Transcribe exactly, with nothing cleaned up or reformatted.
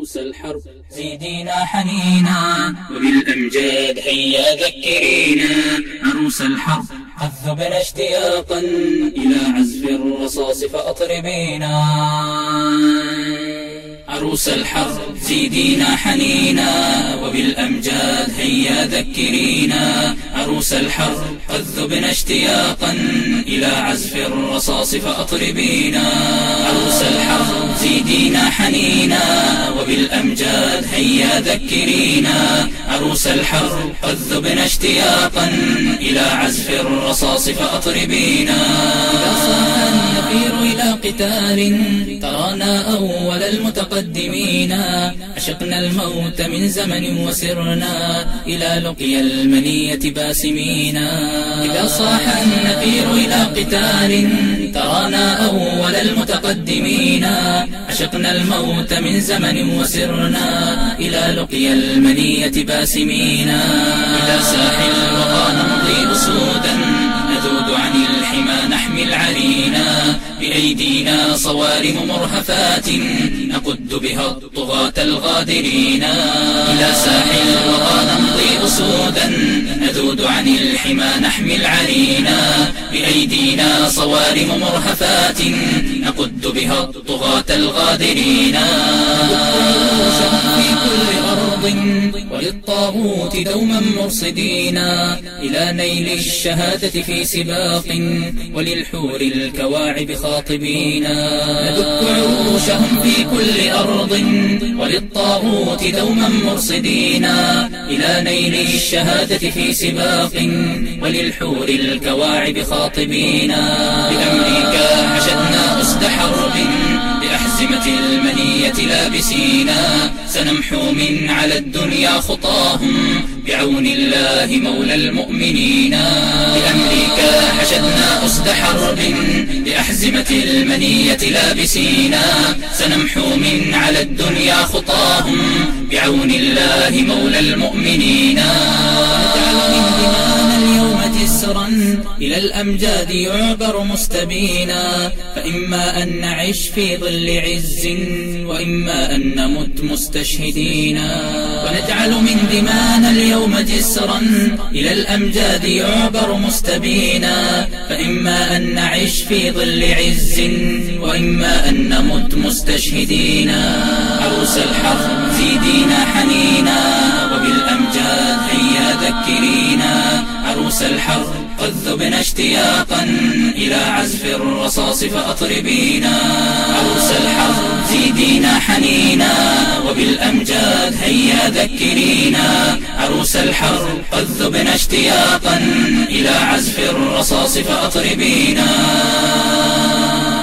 عروس الحرب زيدينا حنينا، وبالأمجاد هيا ذكرينا. عروس الحرب قد ذبنا اشتياقا إلى عزف الرصاص فأطربينا. عروس الحرب زيدينا حنينا، وبالأمجاد هيا ذكرينا. عروس الحرب قد ذبنا اشتياقا إلى عزف الرصاص فأطربينا. عروس الحرب زيدينا حنينا، وبالأمجاد هيا ذكرينا. عروس الحرب قد ذبنا اشتياقا إلى عزف الرصاص فأطربينا. إذا صاح النفير إلى قتال ترانا أول المتقدمين، عشقنا الموت من زمن وسرنا إلى لقيا المنية باسمين. إذا صاح النفير إلى قتال ترانا أول المتقدمين، عشقنا الموت من زمن وسرنا إلى لقيا المنية باسمين. إلى ساحل الوغى نمضي أسودا نذود عن الحمى نحمي العرينا. بأيدينا صوارم مرهفات نقد بها الطغاة الغادرين. إلى ساحل الوغى نمضي أسودا نذود عن الحمى نحمي العرينا. بأيدينا صوارم مرهفات نقد بها الطغاة الغادرين. في كل أرض وللطاغوت دوما مرصدين إلى نيل الشهادة في سباق وللحور الكواعب خاطبين. ندك عروشهم في كل أرض وللطاغوت دوما مرصدين إلى نيل الشهادة في سباق وللحور الكواعب خاطبين. بأمريكا حشدنا أسد حرب بأحزمة المنية لابسينا. سنمحو من على الدنيا خطاهم بعون الله مولى المؤمنين. بأمريكا حشدنا أسد حرب بأحزمة المنية لابسينا. سنمحو من على الدنيا خطاهم بعون الله مولى المؤمنين. نجعل من دمانا اليوم جسرا إلى الأمجاد يعبر مستبينا. فإما أن نعيش في ظل عز وإما أن نمت مستشهدين. ونجعل من دمانا اليوم جسرا إلى الأمجاد يعبر مستبينا. فإما أن نعيش في ظل عز وإما أن نمت مستشهدين. عروس الحرب زيدينا حنينا، وبالأمجاد هيا ذكرينا. عروس الحرب قد ذبنا اشتياقا إلى عزف الرصاص فأطربينا. عروس الحرب زيدينا حنينا، وبالأمجاد هيا ذكرينا. عروس الحرب قد ذبنا اشتياقا إلى عزف الرصاص فأطربينا.